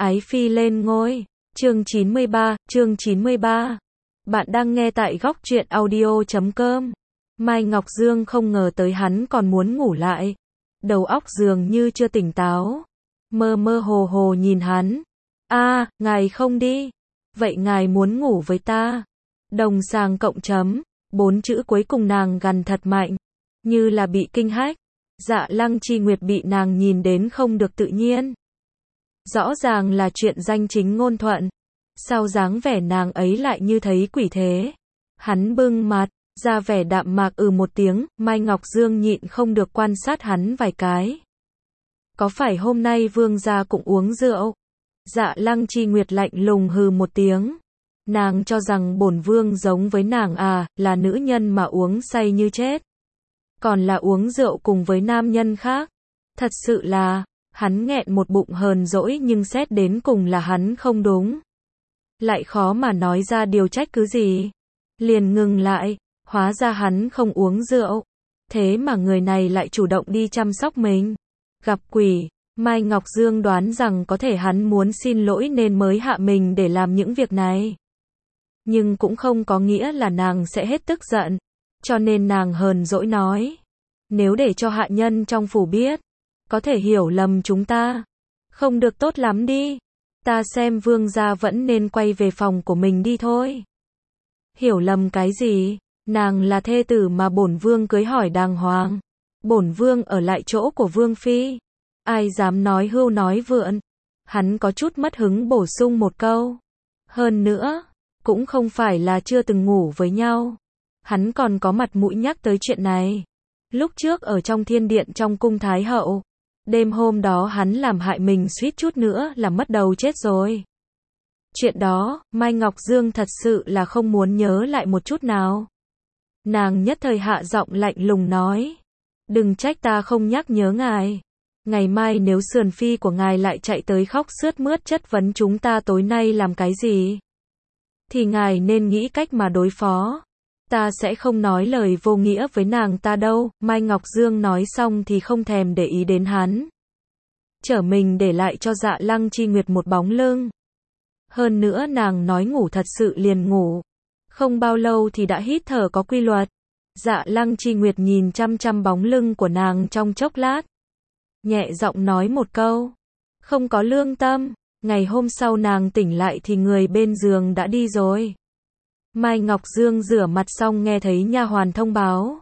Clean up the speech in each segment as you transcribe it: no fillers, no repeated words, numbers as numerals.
Ái phi lên ngôi. Chương 93. Bạn đang nghe tại góc truyện audio.com. Mai Ngọc Dương không ngờ tới hắn còn muốn ngủ lại. Đầu óc dường như chưa tỉnh táo. Mơ mơ hồ hồ nhìn hắn. Ngài không đi. Vậy ngài muốn ngủ với ta? Đồng sàng cộng chấm. 4 chữ cuối cùng nàng gằn thật mạnh. Như là bị kinh hách. Dạ Lăng Chi Nguyệt bị nàng nhìn đến không được tự nhiên. Rõ ràng là chuyện danh chính ngôn thuận. Sao dáng vẻ nàng ấy lại như thấy quỷ thế? Hắn bưng mặt, ra vẻ đạm mạc một tiếng, Mai Ngọc Dương nhịn không được quan sát hắn vài cái. Có phải hôm nay vương gia cũng uống rượu? Dạ Lăng Chi Nguyệt lạnh lùng hừ một tiếng. Nàng cho rằng bổn vương giống với nàng là nữ nhân mà uống say như chết. Còn là uống rượu cùng với nam nhân khác. Thật sự là, hắn nghẹn một bụng hờn dỗi nhưng xét đến cùng là hắn không đúng. Lại khó mà nói ra điều trách cứ gì. Liền ngừng lại, hóa ra hắn không uống rượu. Thế mà người này lại chủ động đi chăm sóc mình. Gặp quỷ, Mai Ngọc Dương đoán rằng có thể hắn muốn xin lỗi nên mới hạ mình để làm những việc này. Nhưng cũng không có nghĩa là nàng sẽ hết tức giận. Cho nên nàng hờn dỗi nói. Nếu để cho hạ nhân trong phủ biết, có thể hiểu lầm chúng ta. Không được tốt lắm đi. Ta xem vương gia vẫn nên quay về phòng của mình đi thôi. Hiểu lầm cái gì? Nàng là thê tử mà bổn vương cưới hỏi đàng hoàng. Bổn vương ở lại chỗ của vương phi. Ai dám nói hưu nói vượn. Hắn có chút mất hứng bổ sung một câu. Hơn nữa, cũng không phải là chưa từng ngủ với nhau. Hắn còn có mặt mũi nhắc tới chuyện này. Lúc trước ở trong thiên điện trong cung Thái Hậu. Đêm hôm đó hắn làm hại mình suýt chút nữa là mất đầu chết rồi. Chuyện đó, Mai Ngọc Dương thật sự là không muốn nhớ lại một chút nào. Nàng nhất thời hạ giọng lạnh lùng nói. Đừng trách ta không nhắc nhớ ngài. Ngày mai nếu sườn phi của ngài lại chạy tới khóc sướt mướt chất vấn chúng ta tối nay làm cái gì, thì ngài nên nghĩ cách mà đối phó. Ta sẽ không nói lời vô nghĩa với nàng ta đâu. Mai Ngọc Dương nói xong thì không thèm để ý đến hắn. Trở mình để lại cho Dạ Lăng Chi Nguyệt một bóng lưng. Hơn nữa nàng nói ngủ thật sự liền ngủ. Không bao lâu thì đã hít thở có quy luật. Dạ Lăng Chi Nguyệt nhìn chăm chăm bóng lưng của nàng trong chốc lát. Nhẹ giọng nói một câu. Không có lương tâm. Ngày hôm sau nàng tỉnh lại thì người bên giường đã đi rồi. Mai Ngọc Dương rửa mặt xong nghe thấy nha hoàn thông báo.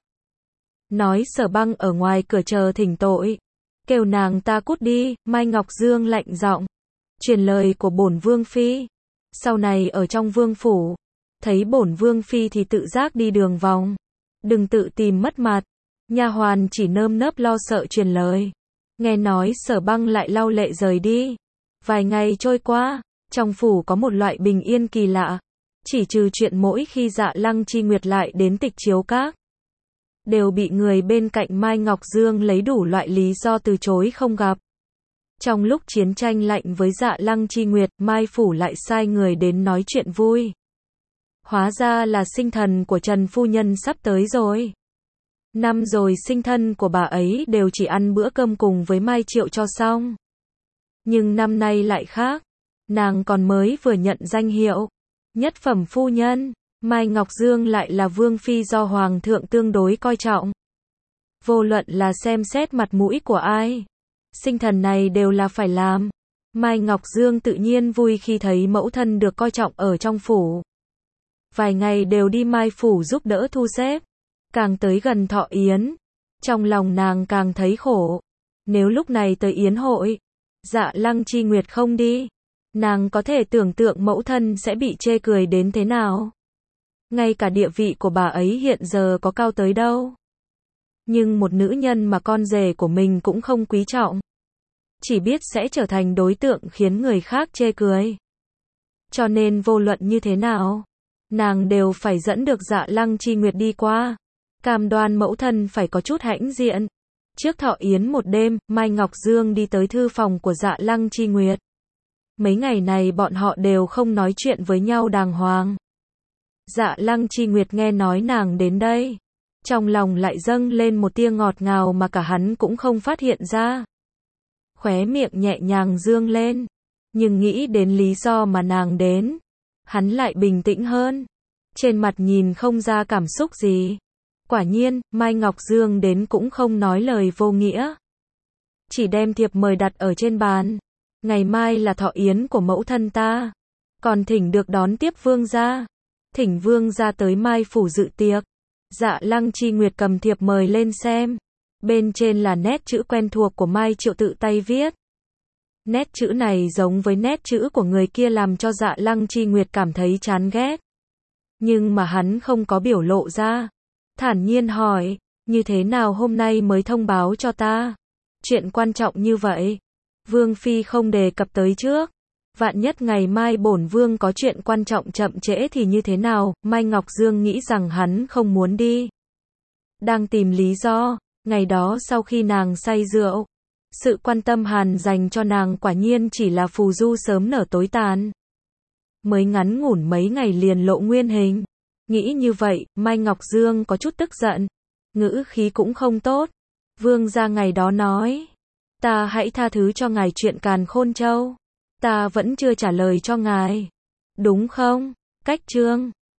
Nói Sở Băng ở ngoài cửa chờ thỉnh tội. Kêu nàng ta cút đi. Mai Ngọc Dương lạnh giọng. Truyền lời của bổn vương phi. Sau này ở trong vương phủ. Thấy bổn vương phi thì tự giác đi đường vòng. Đừng tự tìm mất mặt. Nha hoàn chỉ nơm nớp lo sợ truyền lời. Nghe nói Sở Băng lại lau lệ rời đi. Vài ngày trôi qua. Trong phủ có một loại bình yên kỳ lạ. Chỉ trừ chuyện mỗi khi Dạ Lăng Chi Nguyệt lại đến Tịch Chiếu Các, đều bị người bên cạnh Mai Ngọc Dương lấy đủ loại lý do từ chối không gặp. Trong lúc chiến tranh lạnh với Dạ Lăng Chi Nguyệt, Mai Phủ lại sai người đến nói chuyện vui. Hóa ra là sinh thần của Trần Phu Nhân sắp tới rồi. Năm rồi sinh thân của bà ấy đều chỉ ăn bữa cơm cùng với Mai Triệu cho xong. Nhưng năm nay lại khác. Nàng còn mới vừa nhận danh hiệu nhất phẩm phu nhân. Mai Ngọc Dương lại là vương phi do hoàng thượng tương đối coi trọng. Vô luận là xem xét mặt mũi của ai, sinh thần này đều là phải làm. Mai Ngọc Dương tự nhiên vui khi thấy mẫu thân được coi trọng ở trong phủ. Vài ngày đều đi Mai Phủ giúp đỡ thu xếp. Càng tới gần thọ yến, trong lòng nàng càng thấy khổ. Nếu lúc này tới yến hội, Dạ Lăng Chi Nguyệt không đi, nàng có thể tưởng tượng mẫu thân sẽ bị chê cười đến thế nào. Ngay cả địa vị của bà ấy hiện giờ có cao tới đâu. Nhưng một nữ nhân mà con rể của mình cũng không quý trọng, chỉ biết sẽ trở thành đối tượng khiến người khác chê cười. Cho nên vô luận như thế nào, nàng đều phải dẫn được Dạ Lăng Chi Nguyệt đi qua. Cam đoan mẫu thân phải có chút hãnh diện. Trước thọ yến một đêm, Mai Ngọc Dương đi tới thư phòng của Dạ Lăng Chi Nguyệt. Mấy ngày này bọn họ đều không nói chuyện với nhau đàng hoàng. Dạ Lăng Chi Nguyệt nghe nói nàng đến đây, trong lòng lại dâng lên một tia ngọt ngào mà cả hắn cũng không phát hiện ra. Khóe miệng nhẹ nhàng dương lên. Nhưng nghĩ đến lý do mà nàng đến, hắn lại bình tĩnh hơn. Trên mặt nhìn không ra cảm xúc gì. Quả nhiên, Mai Ngọc Dương đến cũng không nói lời vô nghĩa. Chỉ đem thiệp mời đặt ở trên bàn. Ngày mai là thọ yến của mẫu thân ta. Còn thỉnh được đón tiếp vương gia. Thỉnh vương gia tới Mai phủ dự tiệc. Dạ Lăng Chi Nguyệt cầm thiệp mời lên xem. Bên trên là nét chữ quen thuộc của Mai Triệu tự tay viết. Nét chữ này giống với nét chữ của người kia làm cho Dạ Lăng Chi Nguyệt cảm thấy chán ghét. Nhưng mà hắn không có biểu lộ ra. Thản nhiên hỏi, như thế nào hôm nay mới thông báo cho ta? Chuyện quan trọng như vậy. Vương Phi không đề cập tới trước. Vạn nhất ngày mai bổn vương có chuyện quan trọng chậm trễ thì như thế nào? Mai Ngọc Dương nghĩ rằng hắn không muốn đi. Đang tìm lý do. Ngày đó sau khi nàng say rượu, sự quan tâm Hàn dành cho nàng quả nhiên chỉ là phù du sớm nở tối tàn. Mới ngắn ngủn mấy ngày liền lộ nguyên hình. Nghĩ như vậy, Mai Ngọc Dương có chút tức giận. Ngữ khí cũng không tốt. Vương gia ngày đó nói, ta hãy tha thứ cho ngài chuyện Càn Khôn Châu. Ta vẫn chưa trả lời cho ngài. Đúng không? Cách chương